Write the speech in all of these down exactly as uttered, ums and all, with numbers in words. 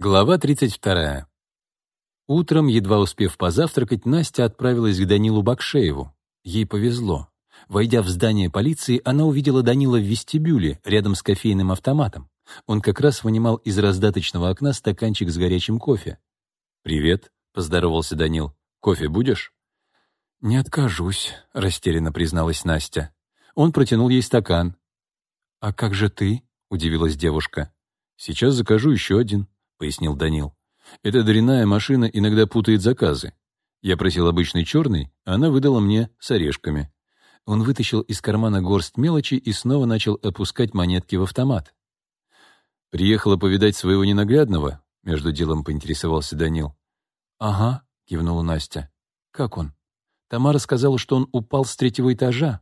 Глава тридцать вторая. Утром, едва успев позавтракать, Настя отправилась к Данилу Бакшееву. Ей повезло. Войдя в здание полиции, она увидела Данила в вестибюле, рядом с кофейным автоматом. Он как раз вынимал из раздаточного окна стаканчик с горячим кофе. «Привет», — поздоровался Данил. «Кофе будешь?» «Не откажусь», — растерянно призналась Настя. Он протянул ей стакан. «А как же ты?» — удивилась девушка. «Сейчас закажу еще один», — пояснил Данил. «Эта дрянная машина иногда путает заказы. Я просил обычный черный, а она выдала мне с орешками». Он вытащил из кармана горсть мелочи и снова начал опускать монетки в автомат. «Приехала повидать своего ненаглядного?» — между делом поинтересовался Данил. «Ага», — кивнула Настя. «Как он?» Тамара сказала, что он упал с третьего этажа.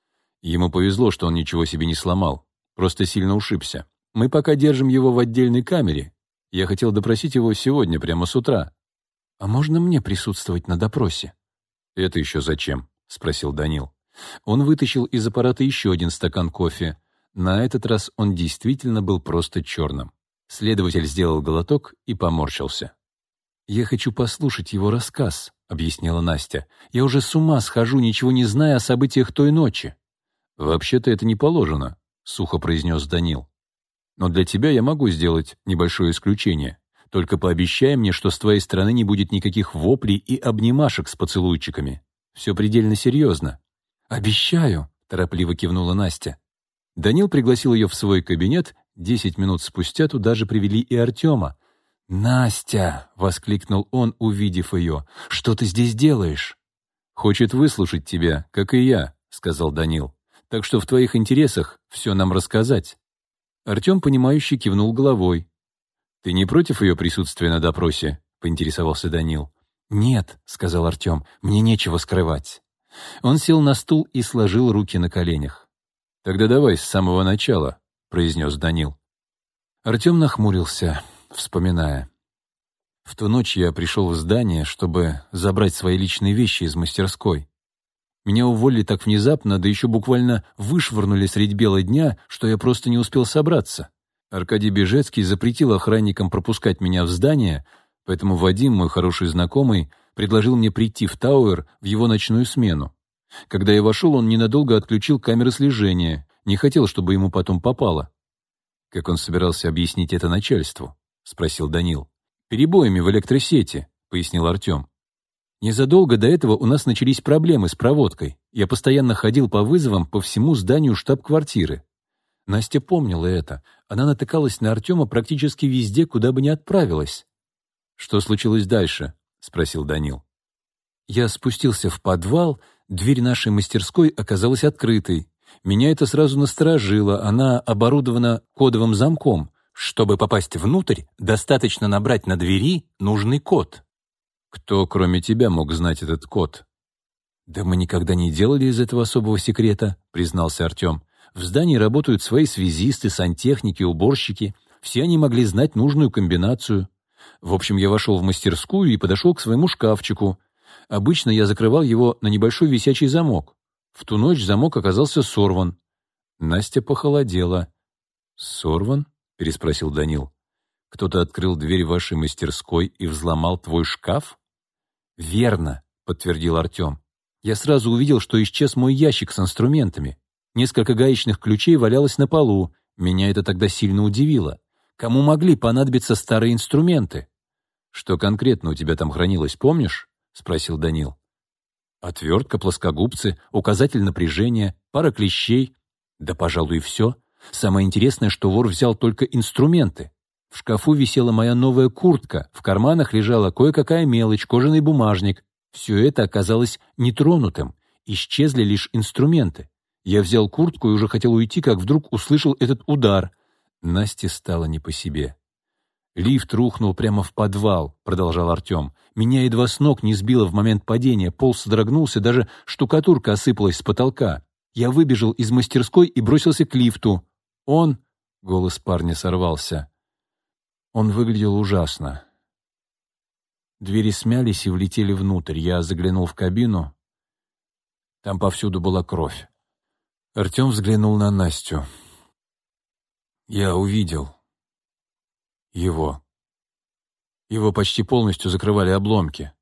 Ему повезло, что он ничего себе не сломал, просто сильно ушибся. Мы пока держим его в отдельной камере. Я хотел допросить его сегодня, прямо с утра. А можно мне присутствовать на допросе? Это еще зачем? Спросил Данил. Он вытащил из аппарата еще один стакан кофе. На этот раз он действительно был просто черным. Следователь сделал глоток и поморщился. «Я хочу послушать его рассказ», — объяснила Настя. «Я уже с ума схожу, ничего не зная о событиях той ночи». «Вообще-то это не положено», — сухо произнес Данил. «Но для тебя я могу сделать небольшое исключение. Только пообещай мне, что с твоей стороны не будет никаких воплей и обнимашек с поцелуйчиками. Все предельно серьезно». «Обещаю», — торопливо кивнула Настя. Данил пригласил ее в свой кабинет. Десять минут спустя туда же привели и Артема. «Настя!» — воскликнул он, увидев ее. «Что ты здесь делаешь?» «Хочет выслушать тебя, как и я», — сказал Данил. «Так что в твоих интересах все нам рассказать». Артем, понимающе кивнул головой. «Ты не против ее присутствия на допросе?» — поинтересовался Данил. «Нет», — сказал Артем, — «мне нечего скрывать». Он сел на стул и сложил руки на коленях. «Тогда давай с самого начала», — произнес Данил. Артем нахмурился, вспоминая. «В ту ночь я пришел в здание, чтобы забрать свои личные вещи из мастерской. Меня уволили так внезапно, да еще буквально вышвырнули средь бела дня, что я просто не успел собраться. Аркадий Бежецкий запретил охранникам пропускать меня в здание, поэтому Вадим, мой хороший знакомый, предложил мне прийти в Тауэр в его ночную смену. Когда я вошел, он ненадолго отключил камеры слежения, не хотел, чтобы ему потом попало». «Как он собирался объяснить это начальству?» — спросил Данил. «Перебоями в электросети», — пояснил Артем. «Незадолго до этого у нас начались проблемы с проводкой. Я постоянно ходил по вызовам по всему зданию штаб-квартиры». Настя помнила это. Она натыкалась на Артема практически везде, куда бы ни отправилась. «Что случилось дальше?» — спросил Данил. «Я спустился в подвал, дверь нашей мастерской оказалась открытой. Меня это сразу насторожило, она оборудована кодовым замком. Чтобы попасть внутрь, достаточно набрать на двери нужный код». «Кто, кроме тебя, мог знать этот код?» «Да мы никогда не делали из этого особого секрета», — признался Артем. «В здании работают свои связисты, сантехники, уборщики. Все они могли знать нужную комбинацию. В общем, я вошел в мастерскую и подошел к своему шкафчику. Обычно я закрывал его на небольшой висячий замок. В ту ночь замок оказался сорван». Настя похолодела. «Сорван?» — переспросил Данил. «Кто-то открыл дверь вашей мастерской и взломал твой шкаф?» «Верно», — подтвердил Артем. «Я сразу увидел, что исчез мой ящик с инструментами. Несколько гаечных ключей валялось на полу. Меня это тогда сильно удивило. Кому могли понадобиться старые инструменты?» «Что конкретно у тебя там хранилось, помнишь?» — спросил Данил. «Отвертка, плоскогубцы, указатель напряжения, пара клещей. Да, пожалуй, и все. Самое интересное, что вор взял только инструменты. В шкафу висела моя новая куртка, в карманах лежала кое-какая мелочь, кожаный бумажник. Все это оказалось нетронутым. Исчезли лишь инструменты. Я взял куртку и уже хотел уйти, как вдруг услышал этот удар». Насте стало не по себе. «Лифт рухнул прямо в подвал», — продолжал Артем. «Меня едва с ног не сбило в момент падения, пол содрогнулся, даже штукатурка осыпалась с потолка. Я выбежал из мастерской и бросился к лифту. Он...» — голос парня сорвался. «Он выглядел ужасно. Двери смялись и влетели внутрь. Я заглянул в кабину. Там повсюду была кровь». Артем взглянул на Настю. «Я увидел его». Его почти полностью закрывали обломки.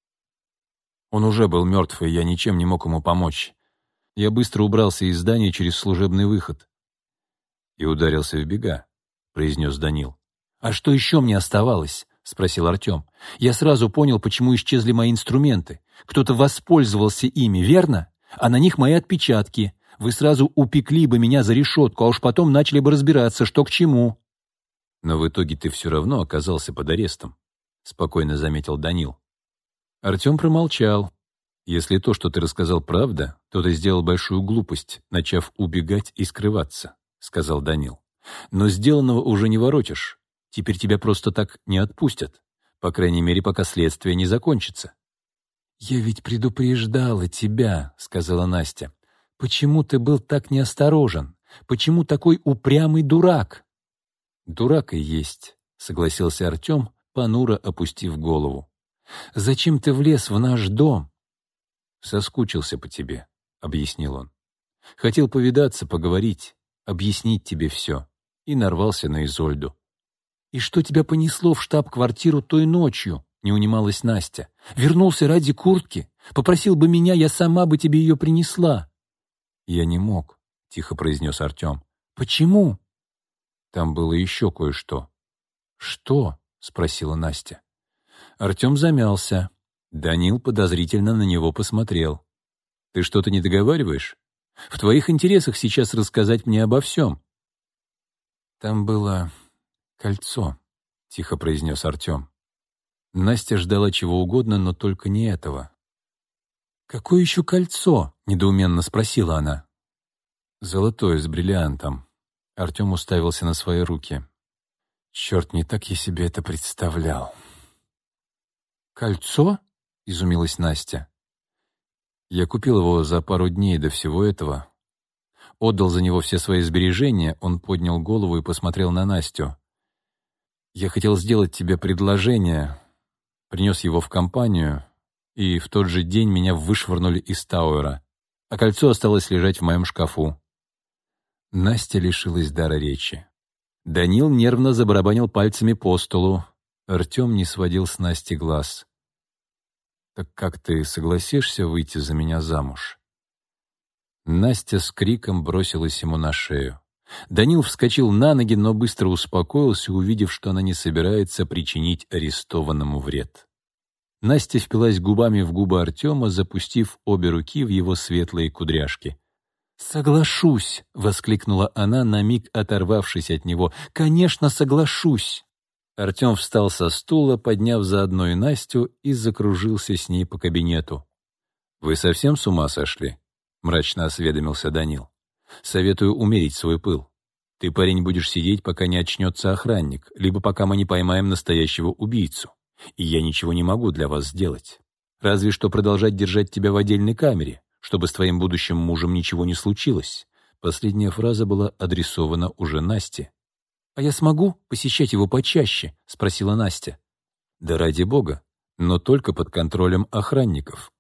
Он уже был мертв, и я ничем не мог ему помочь. Я быстро убрался из здания через служебный выход. «И ударился в бега», — произнес Данил. «А что еще мне оставалось?» — спросил Артем. «Я сразу понял, почему исчезли мои инструменты. Кто-то воспользовался ими, верно? А на них мои отпечатки. Вы сразу упекли бы меня за решетку, а уж потом начали бы разбираться, что к чему». «Но в итоге ты все равно оказался под арестом», — спокойно заметил Данил. Артем промолчал. «Если то, что ты рассказал, правда, то ты сделал большую глупость, начав убегать и скрываться», — сказал Данил. «Но сделанного уже не воротишь. Теперь тебя просто так не отпустят. По крайней мере, пока следствие не закончится». «Я ведь предупреждала тебя», — сказала Настя. «Почему ты был так неосторожен? Почему такой упрямый дурак?» «Дурак и есть», — согласился Артем, понуро опустив голову. «Зачем ты влез в наш дом?» «Соскучился по тебе», — объяснил он. «Хотел повидаться, поговорить, объяснить тебе все». И нарвался на Изольду. «И что тебя понесло в штаб-квартиру той ночью?» — не унималась Настя. «Вернулся ради куртки? Попросил бы меня, я сама бы тебе ее принесла». «Я не мог», — тихо произнес Артем. «Почему?» «Там было еще кое-что». «Что?» — спросила Настя. Артем замялся. Данил подозрительно на него посмотрел. «Ты что-то не договариваешь? В твоих интересах сейчас рассказать мне обо всем». «Там было кольцо», — тихо произнес Артем. Настя ждала чего угодно, но только не этого. «Какое еще кольцо?» — недоуменно спросила она. «Золотое с бриллиантом». Артем уставился на свои руки. «Черт, не так я себе это представлял». «Кольцо?» — изумилась Настя. «Я купил его за пару дней до всего этого. Отдал за него все свои сбережения». Он поднял голову и посмотрел на Настю. «Я хотел сделать тебе предложение, принес его в компанию, и в тот же день меня вышвырнули из Тауэра, а кольцо осталось лежать в моем шкафу». Настя лишилась дара речи. Данил нервно забарабанил пальцами по столу. Артем не сводил с Насти глаз. «Так как ты согласишься выйти за меня замуж?» Настя с криком бросилась ему на шею. Данил вскочил на ноги, но быстро успокоился, увидев, что она не собирается причинить арестованному вред. Настя впилась губами в губы Артема, запустив обе руки в его светлые кудряшки. «Соглашусь!» — воскликнула она, на миг оторвавшись от него. «Конечно, соглашусь!» Артем встал со стула, подняв заодно и Настю, и закружился с ней по кабинету. «Вы совсем с ума сошли?» — мрачно осведомился Данил. «Советую умерить свой пыл. Ты, парень, будешь сидеть, пока не очнется охранник, либо пока мы не поймаем настоящего убийцу. И я ничего не могу для вас сделать. Разве что продолжать держать тебя в отдельной камере, чтобы с твоим будущим мужем ничего не случилось». Последняя фраза была адресована уже Насте. «А я смогу посещать его почаще?» — спросила Настя. «Да ради бога, но только под контролем охранников».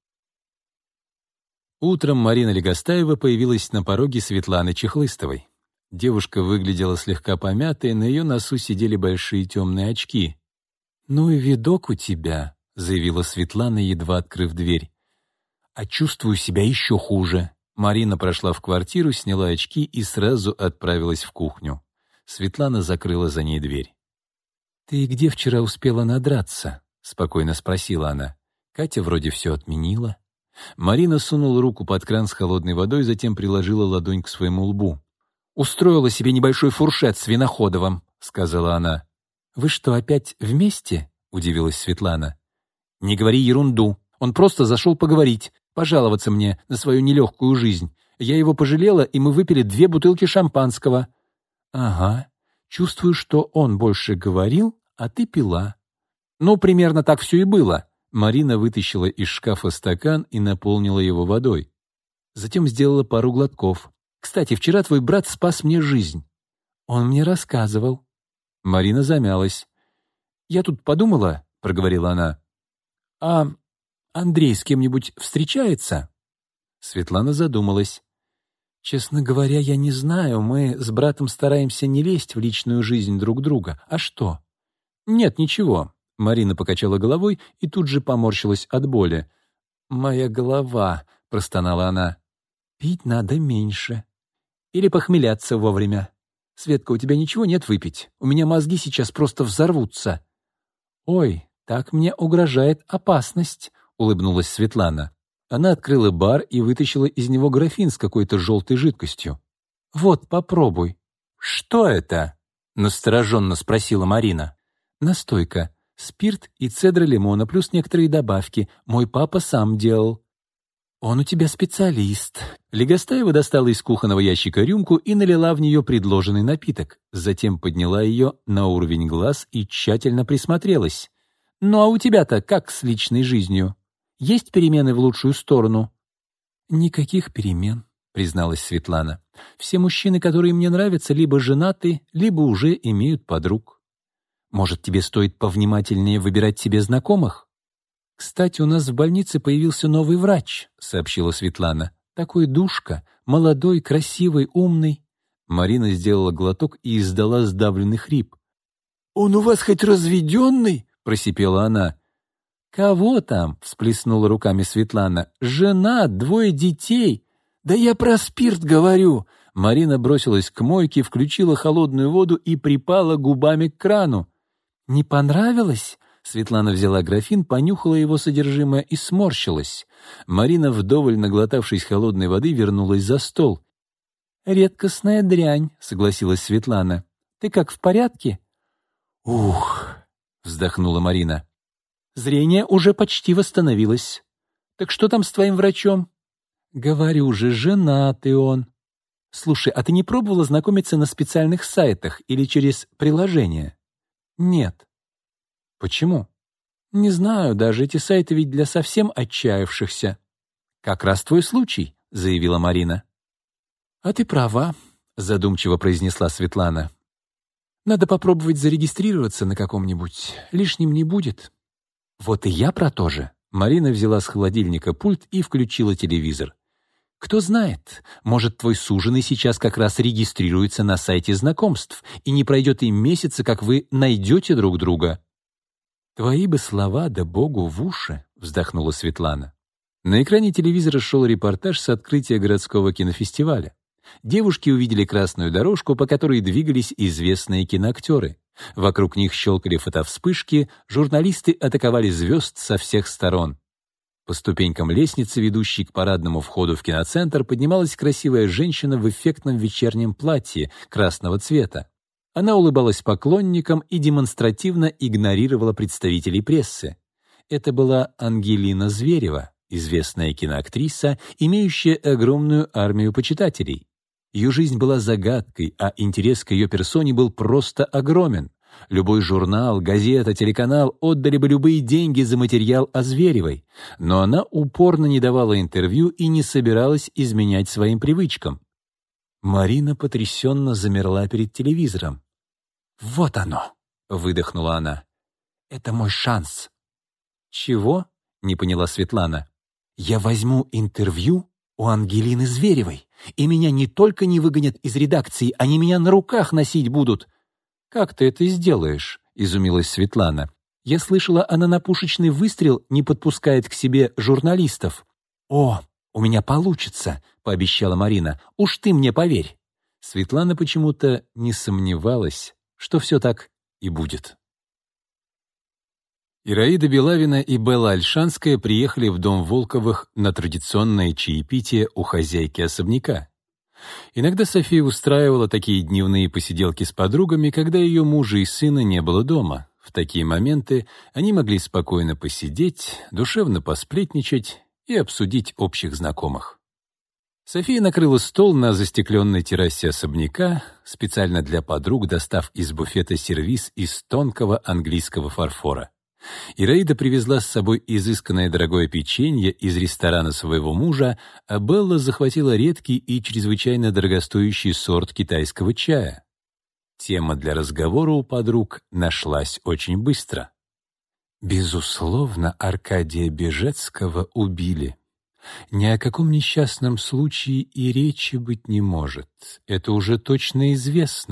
Утром Марина Легостаева появилась на пороге Светланы Чехлыстовой. Девушка выглядела слегка помятой, на ее носу сидели большие темные очки. «Ну и видок у тебя», — заявила Светлана, едва открыв дверь. «А чувствую себя еще хуже». Марина прошла в квартиру, сняла очки и сразу отправилась в кухню. Светлана закрыла за ней дверь. «Ты где вчера успела надраться?» — спокойно спросила она. «Катя вроде все отменила». Марина сунула руку под кран с холодной водой, затем приложила ладонь к своему лбу. «Устроила себе небольшой фуршет с Виноходовым», — сказала она. «Вы что, опять вместе?» — удивилась Светлана. «Не говори ерунду. Он просто зашел поговорить, пожаловаться мне на свою нелегкую жизнь. Я его пожалела, и мы выпили две бутылки шампанского». «Ага. Чувствую, что он больше говорил, а ты пила». «Ну, примерно так все и было». Марина вытащила из шкафа стакан и наполнила его водой. Затем сделала пару глотков. «Кстати, вчера твой брат спас мне жизнь». «Он мне рассказывал». Марина замялась. «Я тут подумала», — проговорила она. «А Андрей с кем-нибудь встречается?» Светлана задумалась. «Честно говоря, я не знаю. Мы с братом стараемся не лезть в личную жизнь друг друга. А что?» «Нет, ничего». Марина покачала головой и тут же поморщилась от боли. «Моя голова», — простонала она. «Пить надо меньше. Или похмеляться вовремя. Светка, у тебя ничего нет выпить? У меня мозги сейчас просто взорвутся». «Ой, так мне угрожает опасность», — улыбнулась Светлана. Она открыла бар и вытащила из него графин с какой-то желтой жидкостью. «Вот, попробуй». «Что это?» — настороженно спросила Марина. «Настойка. Спирт и цедра лимона, плюс некоторые добавки. Мой папа сам делал». «Он у тебя специалист». Легостаева достала из кухонного ящика рюмку и налила в нее предложенный напиток. Затем подняла ее на уровень глаз и тщательно присмотрелась. «Ну а у тебя-то как с личной жизнью? Есть перемены в лучшую сторону?» «Никаких перемен», — призналась Светлана. «Все мужчины, которые мне нравятся, либо женаты, либо уже имеют подруг. Может, тебе стоит повнимательнее выбирать себе знакомых?» «Кстати, у нас в больнице появился новый врач», — сообщила Светлана. «Такой душка, молодой, красивый, умный». Марина сделала глоток и издала сдавленный хрип. «Он у вас хоть разведенный?» — просипела она. «Кого там?» — всплеснула руками Светлана. «Жена, двое детей». «Да я про спирт говорю». Марина бросилась к мойке, включила холодную воду и припала губами к крану. «Не понравилось?» Светлана взяла графин, понюхала его содержимое и сморщилась. Марина, вдоволь наглотавшись холодной воды, вернулась за стол. «Редкостная дрянь», — согласилась Светлана. «Ты как, в порядке?» «Ух», — вздохнула Марина. «Зрение уже почти восстановилось. Так что там с твоим врачом?» «Говорю же, женатый он». «Слушай, а ты не пробовала знакомиться на специальных сайтах или через приложение?» «Нет». «Почему?» «Не знаю, даже эти сайты ведь для совсем отчаявшихся». «Как раз твой случай», — заявила Марина. «А ты права», — задумчиво произнесла Светлана. «Надо попробовать зарегистрироваться на каком-нибудь. Лишним не будет». «Вот и я про то же». Марина взяла с холодильника пульт и включила телевизор. «Кто знает, может, твой суженый сейчас как раз регистрируется на сайте знакомств, и не пройдет и месяца, как вы найдете друг друга». «Твои бы слова, да Богу в уши», — вздохнула Светлана. На экране телевизора шел репортаж с открытия городского кинофестиваля. Девушки увидели красную дорожку, по которой двигались известные киноактеры. Вокруг них щелкали фотовспышки, журналисты атаковали звезд со всех сторон. По ступенькам лестницы, ведущей к парадному входу в киноцентр, поднималась красивая женщина в эффектном вечернем платье красного цвета. Она улыбалась поклонникам и демонстративно игнорировала представителей прессы. Это была Ангелина Зверева, известная киноактриса, имеющая огромную армию почитателей. Ее жизнь была загадкой, а интерес к ее персоне был просто огромен. Любой журнал, газета, телеканал отдали бы любые деньги за материал о Зверевой, но она упорно не давала интервью и не собиралась изменять своим привычкам. Марина потрясенно замерла перед телевизором. «Вот оно!» — выдохнула она. «Это мой шанс». «Чего?» — не поняла Светлана. «Я возьму интервью у Ангелины Зверевой, и меня не только не выгонят из редакции, они меня на руках носить будут». «Как ты это сделаешь?» — изумилась Светлана. «Я слышала, она на пушечный выстрел не подпускает к себе журналистов». «О, у меня получится», — пообещала Марина. «Уж ты мне поверь». Светлана почему-то не сомневалась, что все так и будет. Ираида Белавина и Белла Ольшанская приехали в дом Волковых на традиционное чаепитие у хозяйки особняка. Иногда София устраивала такие дневные посиделки с подругами, когда ее мужа и сына не было дома. В такие моменты они могли спокойно посидеть, душевно посплетничать и обсудить общих знакомых. София накрыла стол на застекленной террасе особняка, специально для подруг достав из буфета сервиз из тонкого английского фарфора. Ираида привезла с собой изысканное дорогое печенье из ресторана своего мужа, а Белла захватила редкий и чрезвычайно дорогостоящий сорт китайского чая. Тема для разговора у подруг нашлась очень быстро. Безусловно, Аркадия Бежецкого убили. Ни о каком несчастном случае и речи быть не может. Это уже точно известно,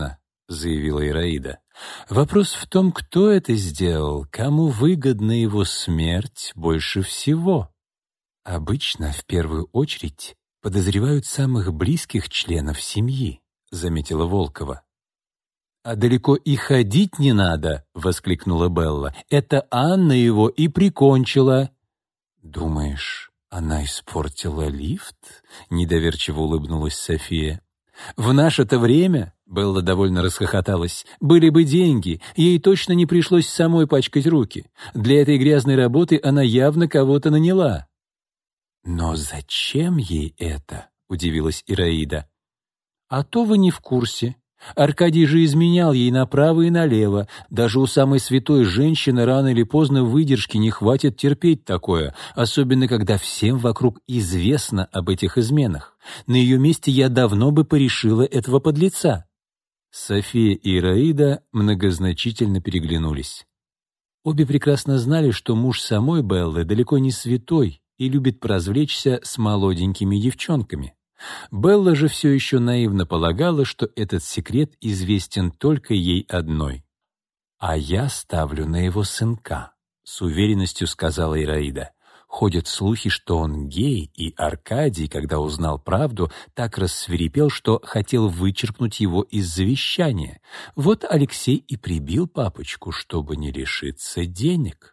заявила Ираида. «Вопрос в том, кто это сделал, кому выгодна его смерть больше всего. Обычно, в первую очередь, подозревают самых близких членов семьи», — заметила Волкова. «А далеко и ходить не надо», — воскликнула Белла. «Это Анна его и прикончила». «Думаешь, она испортила лифт?» — недоверчиво улыбнулась София. «В наше-то время», — Белла довольно расхохоталась, «были бы деньги, ей точно не пришлось самой пачкать руки. Для этой грязной работы она явно кого-то наняла». «Но зачем ей это?» — удивилась Ираида. «А то вы не в курсе. Аркадий же изменял ей направо и налево. Даже у самой святой женщины рано или поздно выдержки не хватит терпеть такое, особенно когда всем вокруг известно об этих изменах. На ее месте я давно бы порешила этого подлеца». София и Ираида многозначительно переглянулись. Обе прекрасно знали, что муж самой Беллы далеко не святой и любит поразвлечься с молоденькими девчонками. Белла же все еще наивно полагала, что этот секрет известен только ей одной. «А я ставлю на его сынка», — с уверенностью сказала Ираида. «Ходят слухи, что он гей, и Аркадий, когда узнал правду, так рассвирепел, что хотел вычеркнуть его из завещания. Вот Алексей и прибил папочку, чтобы не лишиться денег».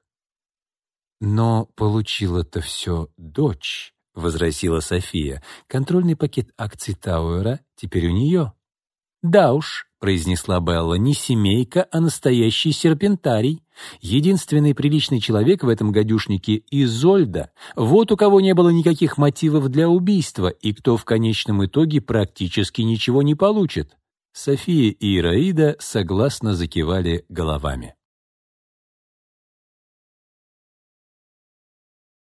«Но получила-то все дочь», — возразила София. «Контрольный пакет акций Тауэра теперь у нее». «Да уж», — произнесла Белла, — «не семейка, а настоящий серпентарий. Единственный приличный человек в этом гадюшнике — Изольда. Вот у кого не было никаких мотивов для убийства, и кто в конечном итоге практически ничего не получит». София и Ираида согласно закивали головами.